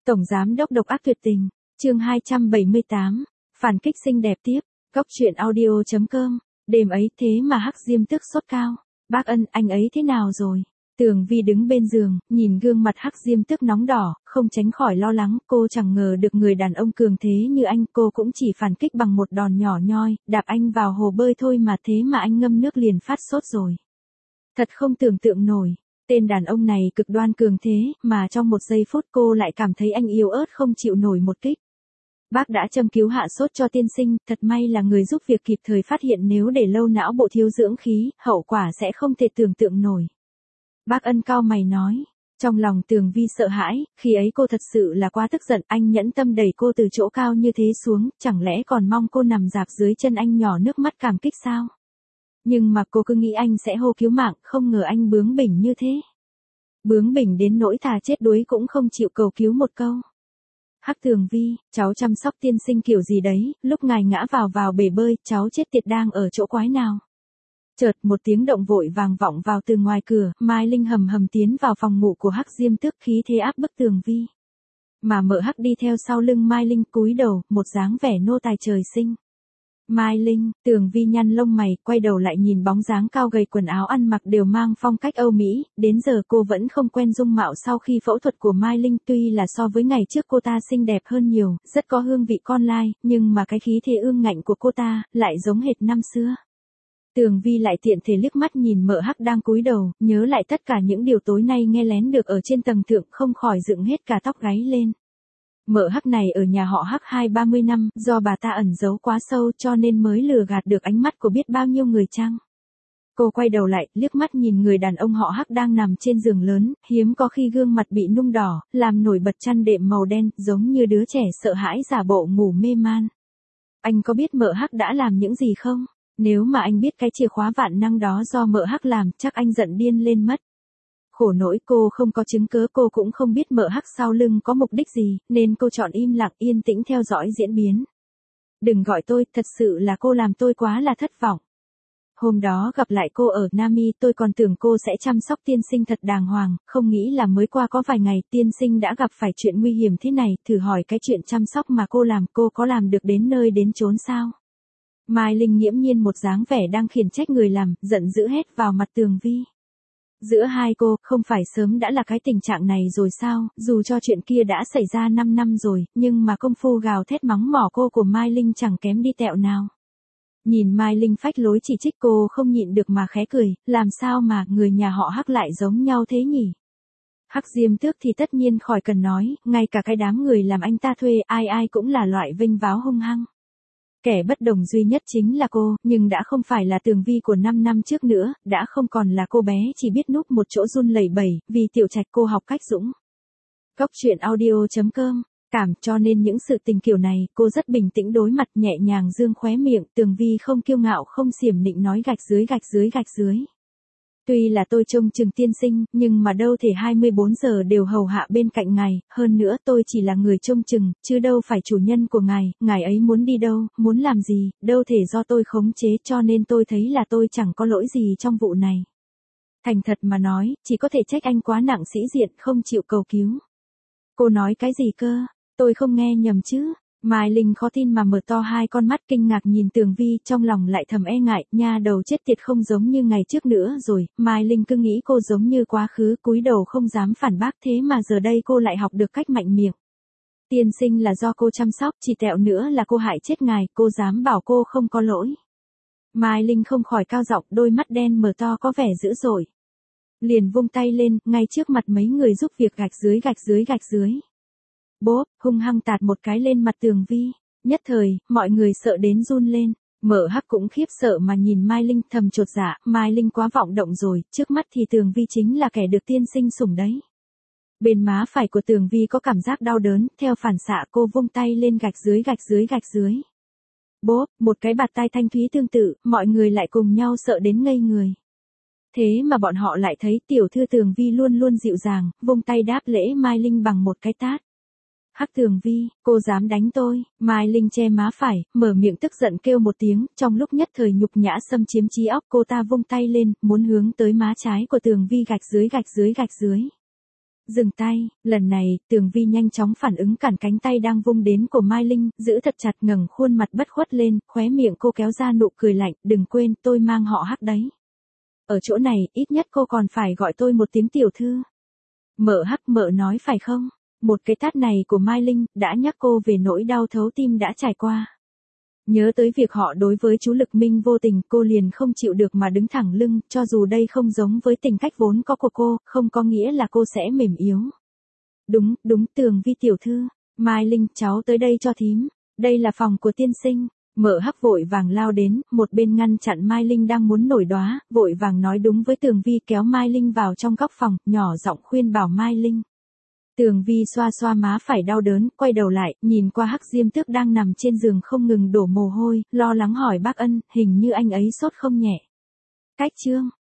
Tổng giám đốc độc ác tuyệt tình, chương 278, phản kích xinh đẹp tiếp, góc truyện audio.com, đêm ấy thế mà Hắc Diêm tức sốt cao, bác Ân anh ấy thế nào rồi? Tường Vi đứng bên giường, nhìn gương mặt Hắc Diêm tức nóng đỏ, không tránh khỏi lo lắng, cô chẳng ngờ được người đàn ông cường thế như anh, cô cũng chỉ phản kích bằng một đòn nhỏ nhoi, đạp anh vào hồ bơi thôi mà thế mà anh ngâm nước liền phát sốt rồi. Thật không tưởng tượng nổi. Tên đàn ông này cực đoan cường thế, mà trong một giây phút cô lại cảm thấy anh yếu ớt không chịu nổi một kích. Bác đã châm cứu hạ sốt cho tiên sinh, thật may là người giúp việc kịp thời phát hiện, nếu để lâu não bộ thiếu dưỡng khí, hậu quả sẽ không thể tưởng tượng nổi. Bác Ân cau mày nói. Trong lòng Tường Vi sợ hãi, khi ấy cô thật sự là quá tức giận, anh nhẫn tâm đẩy cô từ chỗ cao như thế xuống, chẳng lẽ còn mong cô nằm rạp dưới chân anh nhỏ nước mắt cảm kích sao? Nhưng mà cô cứ nghĩ anh sẽ hô cứu mạng, không ngờ anh bướng bỉnh như thế. Bướng bỉnh đến nỗi thà chết đuối cũng không chịu cầu cứu một câu. Hắc Tường Vi, cháu chăm sóc tiên sinh kiểu gì đấy, lúc ngài ngã vào bể bơi, cháu chết tiệt đang ở chỗ quái nào? Chợt một tiếng động vội vàng vọng vào từ ngoài cửa, Mai Linh hầm hầm tiến vào phòng ngủ của Hắc Diêm tức, khí thế áp bức Tường Vi. Mà Mợ Hắc đi theo sau lưng Mai Linh, cúi đầu, một dáng vẻ nô tài trời sinh. Mai Linh, Tường Vi nhăn lông mày, quay đầu lại nhìn bóng dáng cao gầy, quần áo ăn mặc đều mang phong cách Âu Mỹ, đến giờ cô vẫn không quen dung mạo sau khi phẫu thuật của Mai Linh, tuy là so với ngày trước cô ta xinh đẹp hơn nhiều, rất có hương vị con lai, nhưng mà cái khí thế ương ngạnh của cô ta, lại giống hệt năm xưa. Tường Vi lại tiện thể liếc mắt nhìn Mợ Hắc đang cúi đầu, nhớ lại tất cả những điều tối nay nghe lén được ở trên tầng thượng, không khỏi dựng hết cả tóc gáy lên. Mợ Hắc này ở nhà họ Hắc 20-30 năm, do bà ta ẩn giấu quá sâu cho nên mới lừa gạt được ánh mắt của biết bao nhiêu người chăng. Cô quay đầu lại, liếc mắt nhìn người đàn ông họ Hắc đang nằm trên giường lớn, hiếm có khi gương mặt bị nung đỏ, làm nổi bật chăn đệm màu đen, giống như đứa trẻ sợ hãi giả bộ ngủ mê man. Anh có biết Mợ Hắc đã làm những gì không? Nếu mà anh biết cái chìa khóa vạn năng đó do Mợ Hắc làm, chắc anh giận điên lên mất. Khổ nỗi cô không có chứng cớ, cô cũng không biết Mợ Hắc sau lưng có mục đích gì, nên cô chọn im lặng yên tĩnh theo dõi diễn biến. Đừng gọi tôi, thật sự là cô làm tôi quá là thất vọng. Hôm đó gặp lại cô ở Nami, tôi còn tưởng cô sẽ chăm sóc tiên sinh thật đàng hoàng, không nghĩ là mới qua có vài ngày tiên sinh đã gặp phải chuyện nguy hiểm thế này, thử hỏi cái chuyện chăm sóc mà cô làm, cô có làm được đến nơi đến chốn sao? Mai Linh nghiễm nhiên một dáng vẻ đang khiển trách người làm, giận dữ hét vào mặt Tường Vi. Giữa hai cô, không phải sớm đã là cái tình trạng này rồi sao, dù cho chuyện kia đã xảy ra 5 năm rồi, nhưng mà công phu gào thét mắng mỏ cô của Mai Linh chẳng kém đi tẹo nào. Nhìn Mai Linh phách lối chỉ trích, cô không nhịn được mà khẽ cười, làm sao mà người nhà họ Hắc lại giống nhau thế nhỉ? Hắc Diêm Tước thì tất nhiên khỏi cần nói, ngay cả cái đám người làm anh ta thuê, ai ai cũng là loại vênh váo hung hăng. Kẻ bất đồng duy nhất chính là cô, nhưng đã không phải là Tường Vi của 5 năm trước nữa, đã không còn là cô bé chỉ biết núp một chỗ run lẩy bẩy, vì tiểu trạch cô học cách dũng. Góc truyện audio.com, cảm, cho nên những sự tình kiểu này, cô rất bình tĩnh đối mặt, nhẹ nhàng dương khóe miệng, Tường Vi không kiêu ngạo không xiểm nịnh nói gạch dưới. Tuy là tôi trông chừng tiên sinh, nhưng mà đâu thể 24 giờ đều hầu hạ bên cạnh ngài, hơn nữa tôi chỉ là người trông chừng, chứ đâu phải chủ nhân của ngài ấy muốn đi đâu, muốn làm gì, đâu thể do tôi khống chế, cho nên tôi thấy là tôi chẳng có lỗi gì trong vụ này. Thành thật mà nói, chỉ có thể trách anh quá nặng sĩ diện, không chịu cầu cứu. Cô nói cái gì cơ? Tôi không nghe nhầm chứ? Mai Linh khó tin mà mở to hai con mắt kinh ngạc nhìn Tường Vi, trong lòng lại thầm e ngại, nha đầu chết tiệt không giống như ngày trước nữa rồi, Mai Linh cứ nghĩ cô giống như quá khứ, cúi đầu không dám phản bác, thế mà giờ đây cô lại học được cách mạnh miệng. Tiên sinh là do cô chăm sóc, chỉ tẹo nữa là cô hại chết ngài, cô dám bảo cô không có lỗi. Mai Linh không khỏi cao giọng, đôi mắt đen mở to có vẻ dữ dội. Liền vung tay lên, ngay trước mặt mấy người giúp việc, gạch dưới. Bốp, hung hăng tạt một cái lên mặt Tường Vi. Nhất thời, mọi người sợ đến run lên. Mợ Hắc cũng khiếp sợ mà nhìn Mai Linh, thầm chột dạ, Mai Linh quá vọng động rồi, trước mắt thì Tường Vi chính là kẻ được tiên sinh sủng đấy. Bên má phải của Tường Vi có cảm giác đau đớn, theo phản xạ cô vung tay lên gạch dưới. Bốp, một cái bạt tai thanh thúy tương tự, mọi người lại cùng nhau sợ đến ngây người. Thế mà bọn họ lại thấy tiểu thư Tường Vi luôn luôn dịu dàng, vung tay đáp lễ Mai Linh bằng một cái tát. Hắc Tường Vi, cô dám đánh tôi? Mai Linh che má phải, mở miệng tức giận kêu một tiếng, trong lúc nhất thời nhục nhã xâm chiếm trí óc, cô ta vung tay lên, muốn hướng tới má trái của Tường Vi gạch dưới. Dừng tay, lần này, Tường Vi nhanh chóng phản ứng cản cánh tay đang vung đến của Mai Linh, giữ thật chặt ngẩng khuôn mặt bất khuất lên, khóe miệng cô kéo ra nụ cười lạnh, đừng quên, tôi mang họ Hắc đấy. Ở chỗ này, ít nhất cô còn phải gọi tôi một tiếng tiểu thư. Mợ Hắc mợ nói phải không? Một cái tát này của Mai Linh, đã nhắc cô về nỗi đau thấu tim đã trải qua. Nhớ tới việc họ đối với chú Lực Minh vô tình, cô liền không chịu được mà đứng thẳng lưng, cho dù đây không giống với tình cách vốn có của cô, không có nghĩa là cô sẽ mềm yếu. Đúng, đúng, Tường Vi tiểu thư. Mai Linh, cháu tới đây cho thím. Đây là phòng của tiên sinh. Mợ Hắc vội vàng lao đến, một bên ngăn chặn Mai Linh đang muốn nổi đóa, vội vàng nói đúng với Tường Vi, kéo Mai Linh vào trong góc phòng, nhỏ giọng khuyên bảo Mai Linh. Tường Vi xoa xoa má phải đau đớn, quay đầu lại, nhìn qua Hắc Diêm Tước đang nằm trên giường không ngừng đổ mồ hôi, lo lắng hỏi bác Ân, hình như anh ấy sốt không nhẹ. Cách chương